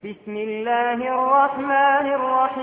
بسم الله الرحمن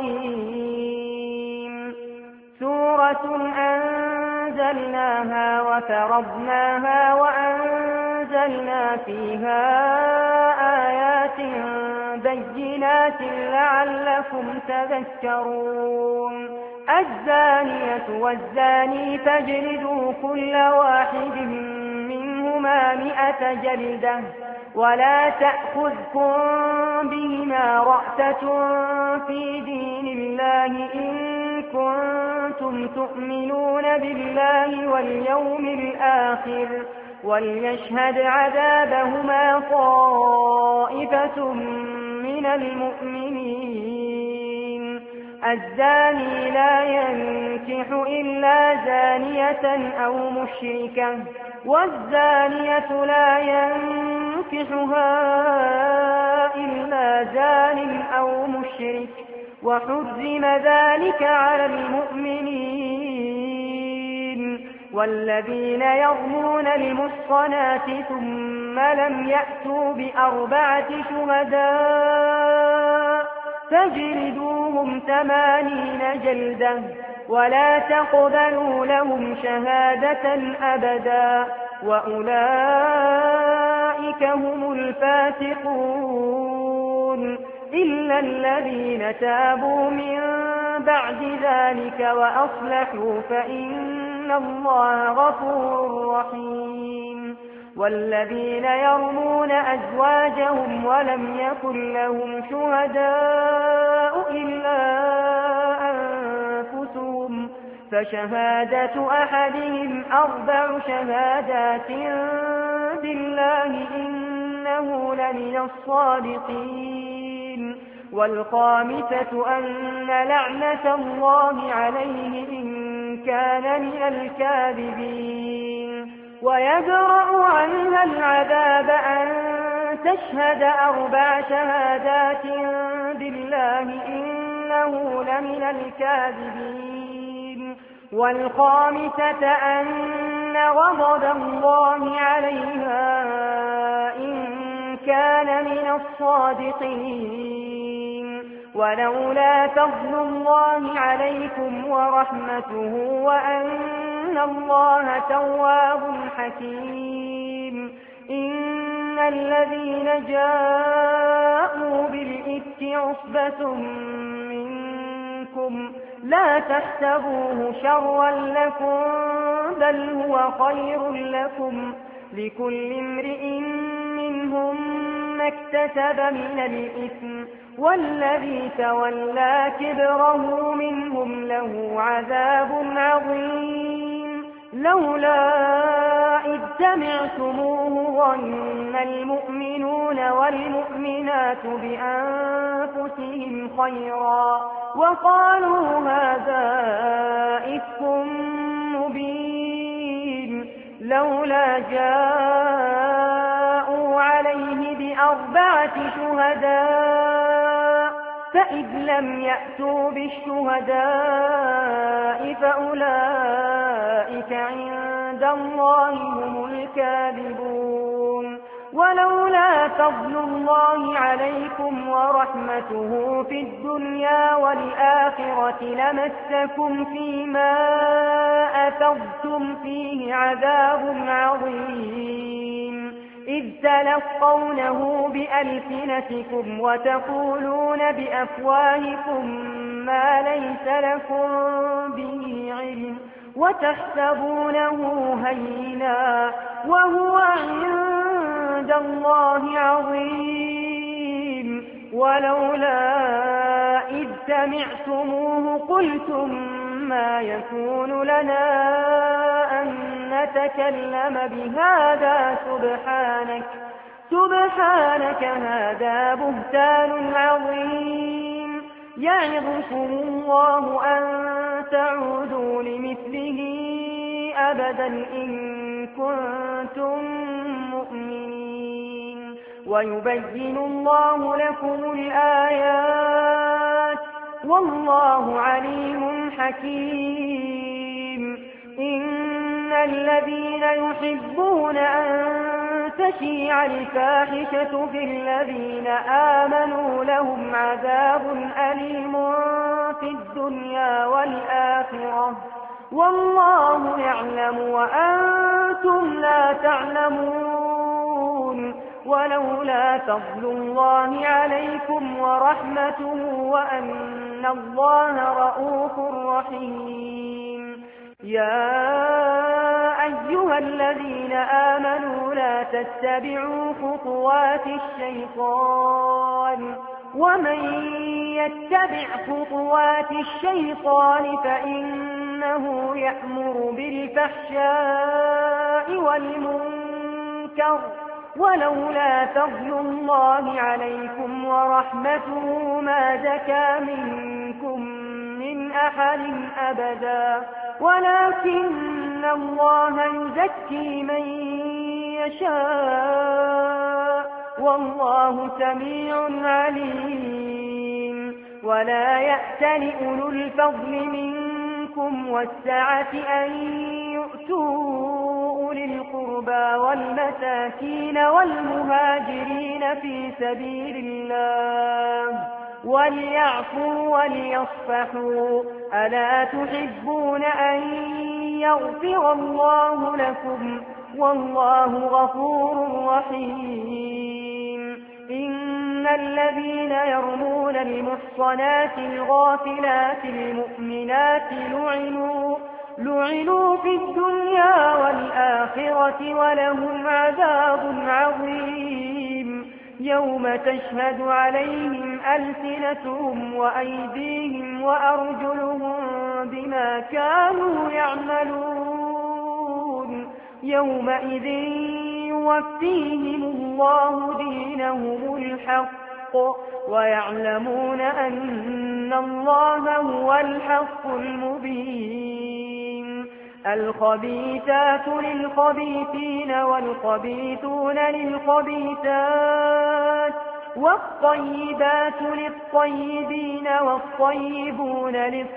الرحيم سورة أنزلناها وفرضناها وأنزلنا فيها آيات بينات لعلكم تذكرون الزانية والزاني فاجلدوا كل واحد منهما 100 جلدة ولا تأخذكم بهما رأفة في دين الله إن كنتم تؤمنون بالله واليوم الآخر وليشهد عذابهما طائفة من المؤمنين الزاني لا ينكح إلا زانية أو مشركة والزانية لا ينكحها إلا زان أو مشرك وحرم ذلك على المؤمنين والذين يرمون المحصنات ثم لم يأتوا ب4 شهداء فاجلدوهم 80 جلدة ولا تقبلوا لهم شهادة أبدا وأولئك هم الفاسقون إلا الذين تابوا من بعد ذلك وأصلحوا فإن الله غفور رحيم والذين يرمون أزواجهم ولم يكن لهم شهداء إلا أنفسهم فشهادة أحدهم 4 شهادات بالله إنه لمن الصادقين والخامسة أن لعنة الله عليه إن كان من الكاذبين ويدرأ عنها العذاب أن تشهد 4 شهادات بالله إنه لمن الكاذبين والخامسة أن غضب الله عليها إن كان من الصادقين ولولا فضل الله عليكم ورحمته وأن الله تواب حكيم إن الذين جاءوا بالإفك عصبة منكم لا تحسبوه شرا لكم بل هو خير لكم لكل امرئ منهم ما اكتسب من الإثم والذي تولى كبره منهم له عذاب عظيم لولا إذ سمعتموه ظن المؤمنون والمؤمنات بأنفسهم خيرا وقالوا هذا إفك مبين لولا جاءوا عليه ب4 شهداء فإذ لم يأتوا بالشهداء فأولئك عند الله هم الكاذبون ولولا فضل الله عليكم ورحمته في الدنيا والآخرة لمسكم فيما أفضتم فيه عذاب عظيم إذ تلقونه بألسنتكم وتقولون بأفواهكم ما ليس لكم به علم وتحسبونه هينا وهو عند الله عظيم ولولا إذ سمعتموه قلتم ما يكون لنا أن نتكلم بهذا سبحانك هذا بهتان عظيم يعظكم الله أن تعودوا لمثله أبدا إن كنتم مؤمنين ويبين الله لكم الآيات والله عليم حكيم إن الذين يحبون أن تشيع الفاحشة في الذين آمنوا لهم عذاب أليم في الدنيا والآخرة والله يعلم وأنتم لا تعلمون ولولا فضل الله عليكم ورحمته وأن الله رؤوف رحيم يا أيها الذين آمنوا لا تتبعوا خطوات الشيطان ومن يتبع خطوات الشيطان فإنه يأمر بالفحشاء والمنكر ولولا فضل الله عليكم ورحمته ما زكى منكم من أحد أبدا ولكن الله يزكي من يشاء والله سميع عليم ولا يأتل أولو الفضل منكم والسعة أن يؤتوا أولي القربى والمساكين والمهاجرين في سبيل الله وليعفوا وليصفحوا ألا تحبون أن يغفر الله لكم والله غفور رحيم إن الذين يرمون المحصنات الغافلات المؤمنات لعنوا في الدنيا والآخرة ولهم عذاب عظيم يوم تشهد عليهم ألسنتهم وأيديهم وأرجلهم بما كانوا يعملون يومئذ يوفيهم الله دينهم الحق ويعلمون أن الله هو الحق المبين الخبيثات للخبيثين والخبيثون للخبيثات والطيبات للطيبين والطيبون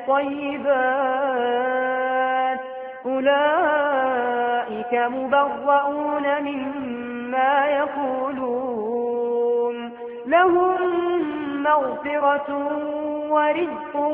للطيبات أولئك مبرؤون مما يقولون لهم مغفرة ورزق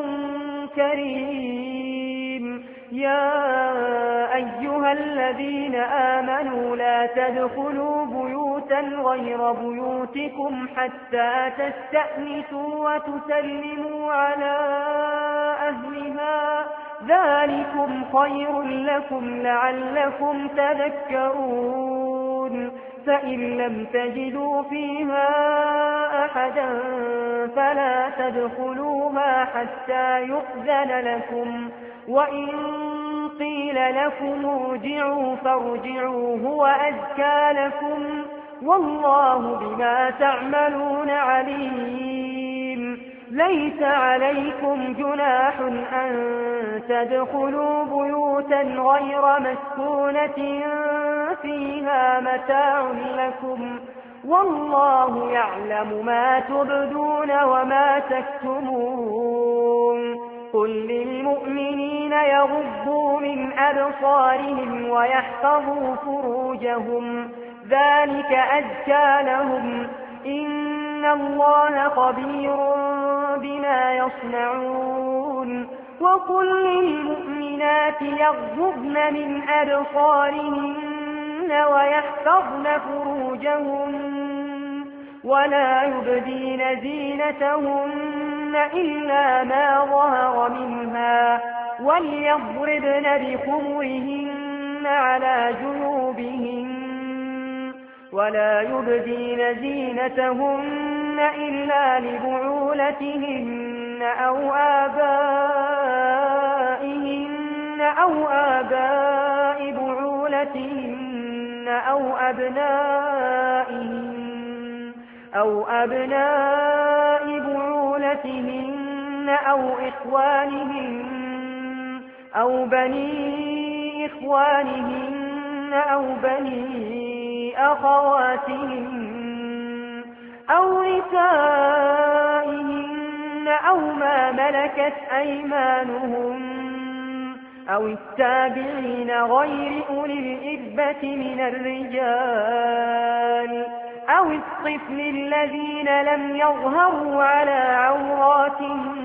كريم يا أيها الذين آمنوا لا تدخلوا بيوتا غير بيوتكم حتى تستأنسوا وتسلموا على أهلها ذلكم خير لكم لعلكم تذكرون فإن لم تجدوا فيها أحدا فلا تدخلوها حتى يؤذن لكم وإن قيل لكم ارجعوا فارجعوا هو أزكى لكم والله بما تعملون عليم ليس عليكم جناح أن تدخلوا بيوتا غير مسكونة فيها متاع لكم والله يعلم ما تبدون وما تكتمون قل للمؤمنين يغضوا من أبصارهم ويحفظوا فروجهم ذلك أزكى لهم إن الله خبير بما يصنعون وقل للمؤمنات يغضبن من أبصارهن ويحفظن فروجهن ولا يبدين زينتهن إلا ما ظهر منها وليضربن بخمرهن على جنوبهن ولا يبدين زينتهن إلا لبعولتهن أو آباء بعولتهن أو أبناء بعولتهن أو إخوانهن أو بني إخوانهن أو بني أخواتهن أو نسائهن أو ما ملكت أيمانهن أو التابعين غير أولي الإربة من الرجال أو الطفل الذين لم يظهروا على عورات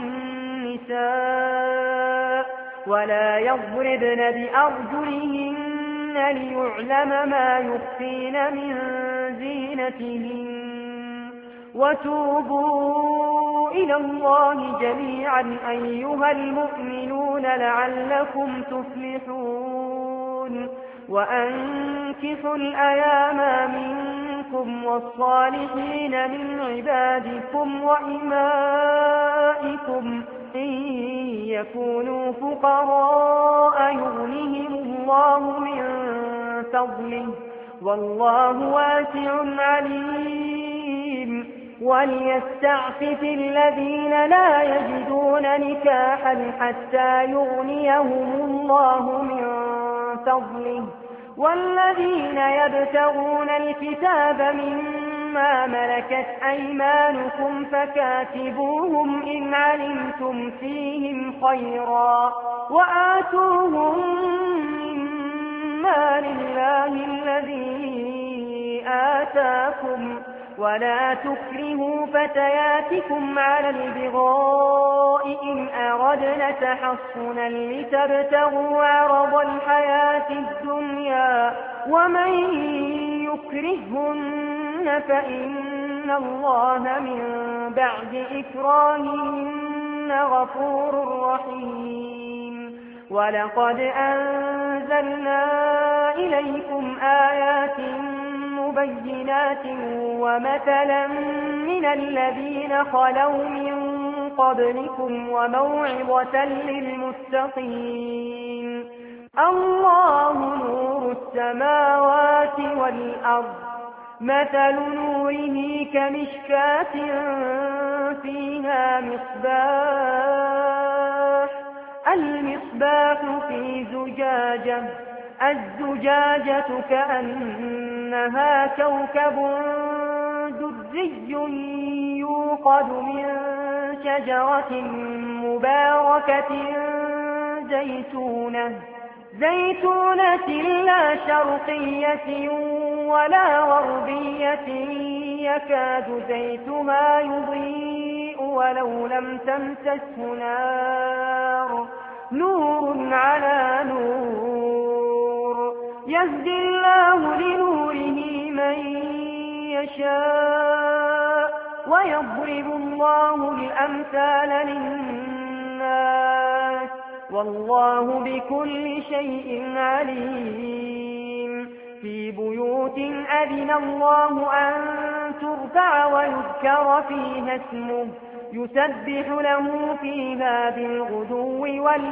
النساء ولا يضربن بأرجلهن ليعلم ما يخفين من زينتهن وتوبوا إلى الله جميعا أيها المؤمنون لعلكم تفلحون وأنكحوا الأيام منكم والصالحين من عبادكم وإمائكم إن يكونوا فقراء يغنهم الله من فضله والله واسع عليم وليستعفف الذين لا يجدون نكاحا حتى يغنيهم الله من فضله والذين يبتغون الكتاب مما ملكت أيمانكم فكاتبوهم إن علمتم فيهم خيرا وآتوهم مما لله الذي آتاكم ولا تكرهوا فتياتكم على البغاء إن أردنا تحصنا لتبتغوا عرض الحياة الدنيا ومن يكرهن فإن الله من بعد إكراههن غفور رحيم ولقد أنزلنا إليكم آيات مبينات ومثلا من الذين خلوا من قبلكم وموعظة للمتقين الله نور السماوات والأرض مثل نوره كمشكاة فيها مصباح المصباح في زجاجة الزجاجة كأنها كوكب دري يوقد من شجرة مباركة زيتونة لا شرقية ولا غربية يكاد زيتها يضيء ولو لم تمسسه نور على نور يهدي الله لنوره من يشاء ويضرب الله الأمثال للناس والله بكل شيء عليم في بيوت أذن الله أن ترفع ويذكر فيها اسمه يسبح له فيها بالغدو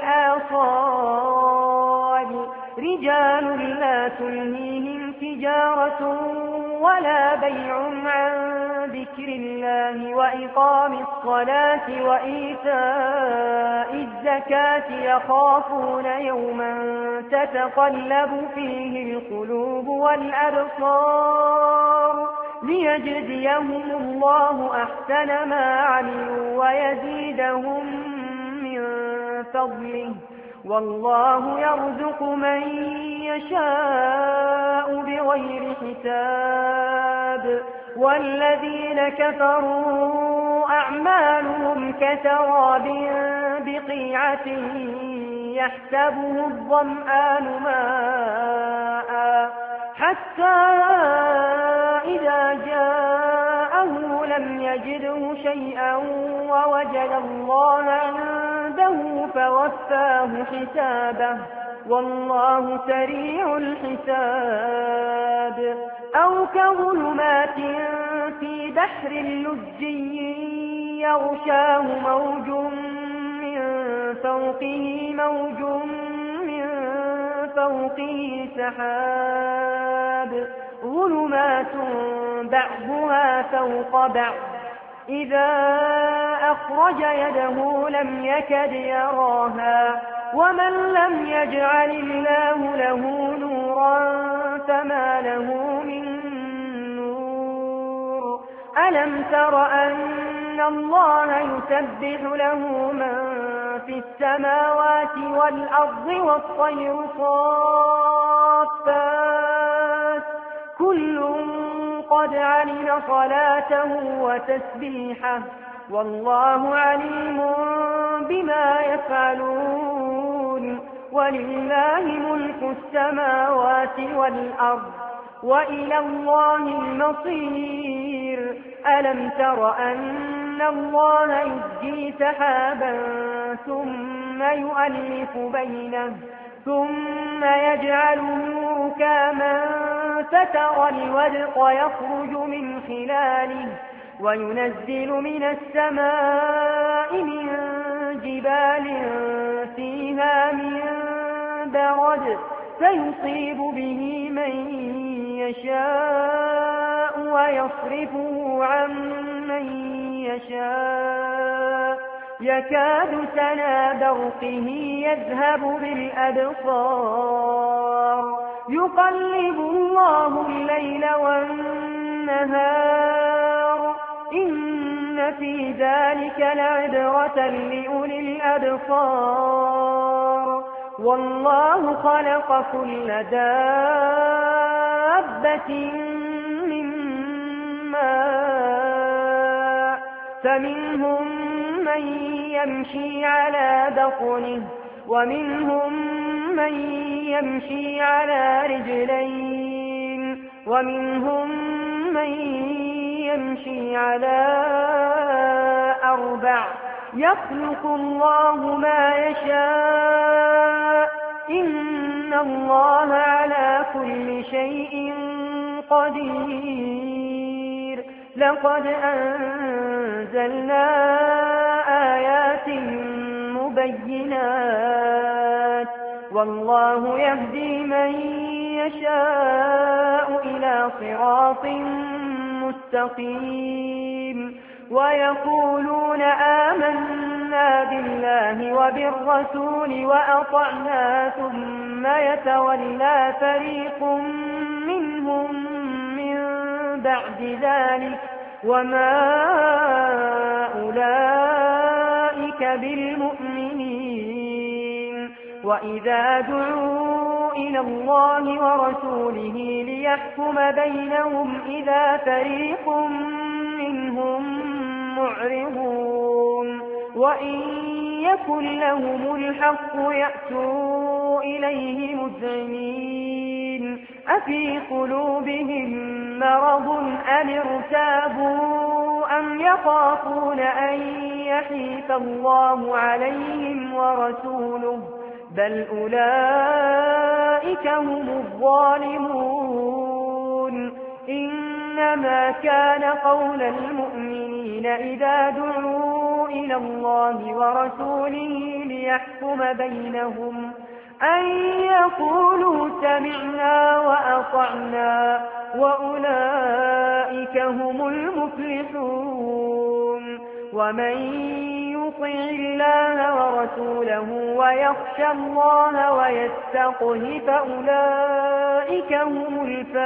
والآصال رجال لا تلهيهم تجارة ولا بيع عن ذكر الله وإقام الصلاة وإيتاء الزكاة يخافون يوما تتقلب فيه القلوب والأبصار ليجزيهم الله أحسن ما عملوا ويزيدهم من فضله والله يرزق من يشاء بغير حساب والذين كفروا أعمالهم كسراب بقيعة يحسبه الظمآن ماء حتى إذا جاءه لم يجده شيئا ووجد الله عنده فوفاه حسابه والله سريع الحساب أو كظلمات في بحر لجي يغشاه موج من فوقه موج من فوقه سحاب ظلمات بعضها فوق بعض إذا أخرج يده لم يكد يراها ومن لم يجعل الله له نورا فما له من نور ألم تر أن إن الله يسبح له من في السماوات والأرض والطير صافات كل قد علم صلاته وتسبيحه والله عليم بما يفعلون ولله ملك السماوات والأرض وإلى الله المصير ألم تر أن الله يزجي سحابا ثم يؤلف بينه ثم يجعله ركاما فترى الودق يخرج من خلاله وينزل من السماء من جبال فيها من برد فيصيب به من يشاء ويصرفه عن من يشاء يكاد سنا برقه يذهب بالأبصار يقلب الله الليل والنهار إن في ذلك لعبرة لأولي الأبصار والله خلق كل دابة من ماء فمنهم من يمشي على بطنه ومنهم من يمشي على رجلين ومنهم من يمشي على أربع يخلق الله ما يشاء إن الله على كل شيء قدير لقد أنزلنا آيات مبينات والله يهدي من يشاء إلى صراط مستقيم ويقولون آمنا بالله وبالرسول وأطعنا ثم يتولى فريق منهم من بعد ذلك وما أولئك بالمؤمنين وإذا دعوا إلى الله ورسوله ليحكم بينهم إذا فريق منهم معرضون وإن يكن لهم الحق يأتوا إليه مذعنين أفي قلوبهم مرض أم ارتابوا أم يخافون أن يحيف الله عليهم ورسوله بل أولئك هم الظالمون إنما كان قول المؤمنين إذا دعوا إلى الله ورسوله ليحكم بينهم أن يقولوا سمعنا وأطعنا وأولئك هم المفلحون ومن يطع الله ورسوله ويخشى الله ويتقه فأولئك هم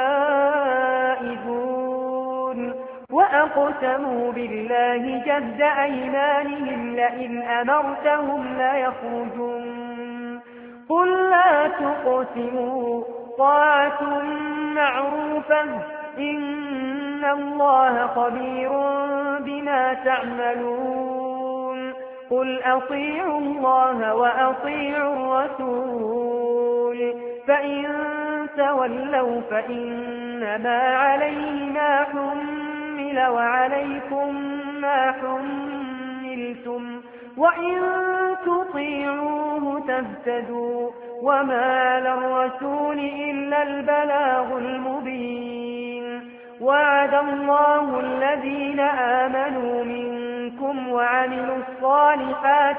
الفائزون وأقسموا بالله جهد أيمانهم لئن أمرتهم ليخرجون قل لا تقسموا طاعة معروفة إن الله خبير بما تعملون قل أطيعوا الله وأطيعوا الرسول فإن تولوا فإنما عليه ما حمل وعليكم ما حملتم وإن تطيعوه تهتدوا وما على الرسول إلا البلاغ المبين وعد الله الذين آمنوا منكم وعملوا الصالحات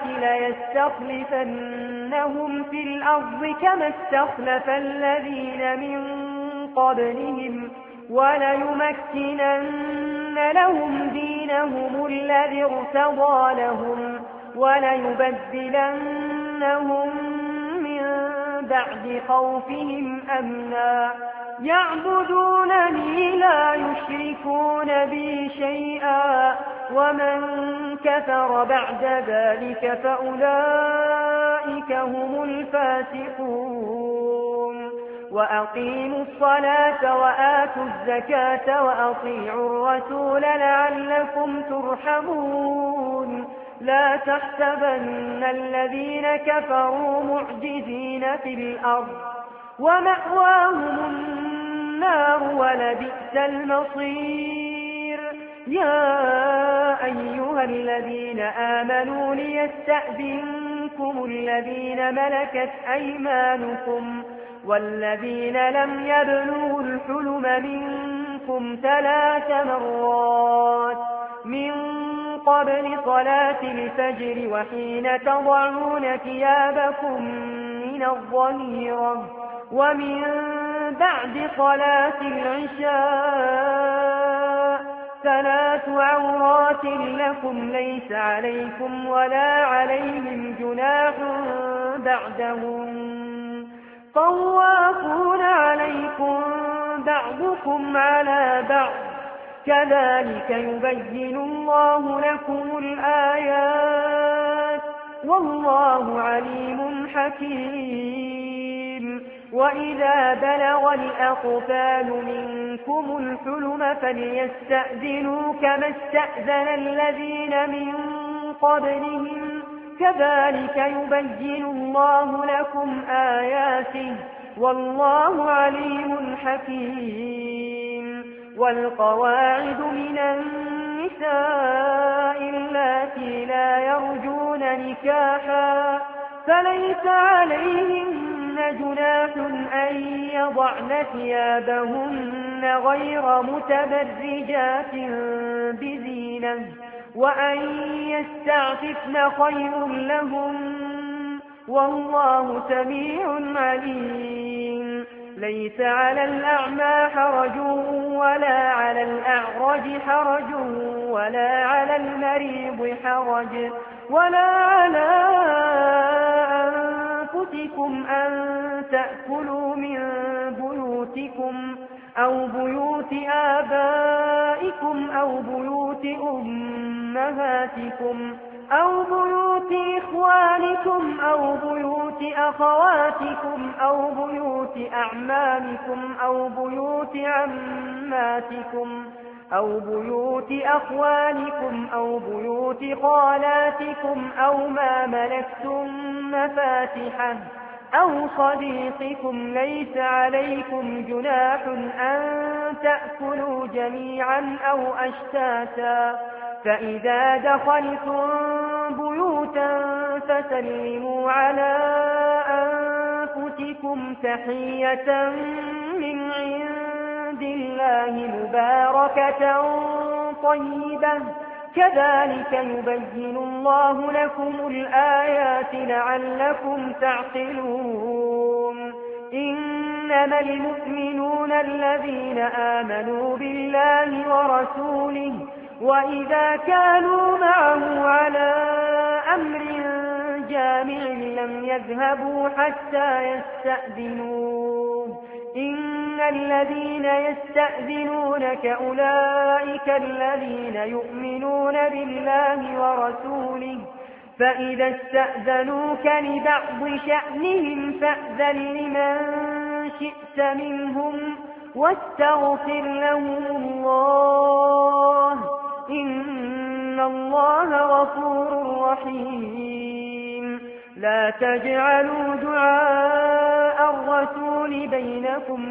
ليستخلفنهم في الأرض كما استخلف الذين من قبلهم وليمكنن لهم دينهم الذي ارتضى لهم وليبدلنهم من بعد خوفهم أمنا يعبدونني لا يشركون بي شيئا ومن كفر بعد ذلك فأولئك هم الفاسقون وأقيموا الصلاة وآتوا الزكاة وأطيعوا الرسول لعلكم ترحمون لا تحسبن الذين كفروا معجزين في الأرض ومأواهم النار ولبئس المصير يا أيها الذين آمنوا ليستأذنكم الذين ملكت أيمانكم والذين لم يبلغوا الحلم منكم 3 مرات من قبل صلاة الفجر وحين تضعون ثيابكم من الظهيرة ومن بعد صلاة العشاء 3 عورات لكم ليس عليكم ولا عليهم جناح بعدهم طوافون عليكم بعضكم على بعض كذلك يبين الله لكم الآيات والله عليم حكيم وإذا بلغ الأطفال منكم الحلم فليستأذنوا كما استأذن الذين من قبلهم كذلك يبين الله لكم آياته والله عليم حكيم والقواعد من النساء اللاتي لا يرجون نكاحا فليس عليهن جناح أن يضعن ثيابهن غير متبرجات بزينة وأن يستعففن خير لهم والله سميع عليم ليس على الأعمى حرج ولا على الأعرج حرج ولا على المريض حرج ولا على أنفسكم أن تأكلوا من بيوتكم أو بيوت آبائكم أو بيوت أمهاتكم أو بيوت إخوانكم أو بيوت أخواتكم أو بيوت أعمامكم أو بيوت عماتكم أو بيوت أخوانكم أو بيوت خالاتكم أو ما ملكتم مفاتحه أو صديقكم ليس عليكم جناح أن تأكلوا جميعا أو أشتاتا فإذا دخلتم بيوتا فسلموا على أنفسكم تحية من عند الله مباركة طيبة كذلك يبين الله لكم الآيات لعلكم تعقلون إنما المؤمنون الذين آمنوا بالله ورسوله وإذا كانوا معه على أمر جامع لم يذهبوا حتى يستأذنوه إن الذين يستأذنونك أولئك الذين يؤمنون بالله ورسوله فإذا استأذنوك لبعض شأنهم فأذن لمن شئت منهم واستغفر لهم الله إن الله غفور رحيم لا تجعلوا دعاء الرسول بينكم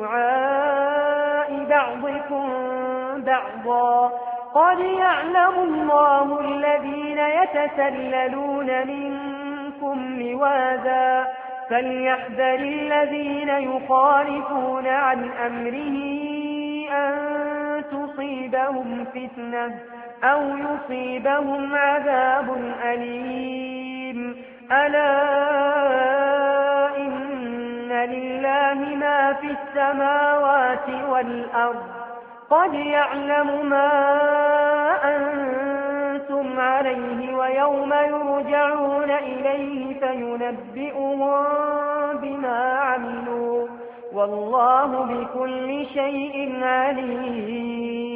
كدعاء بعضكم بعضا قد يعلم الله الذين يتسللون منكم لواذا فليحذر الذين يخالفون عن أمره أن تصيبهم فتنة أو يصيبهم عذاب أليم ألا إن لله ما في السماوات والأرض قد يعلم ما أنتم عليه ويوم يرجعون إليه فينبئهم بما عملوا والله بكل شيء عليم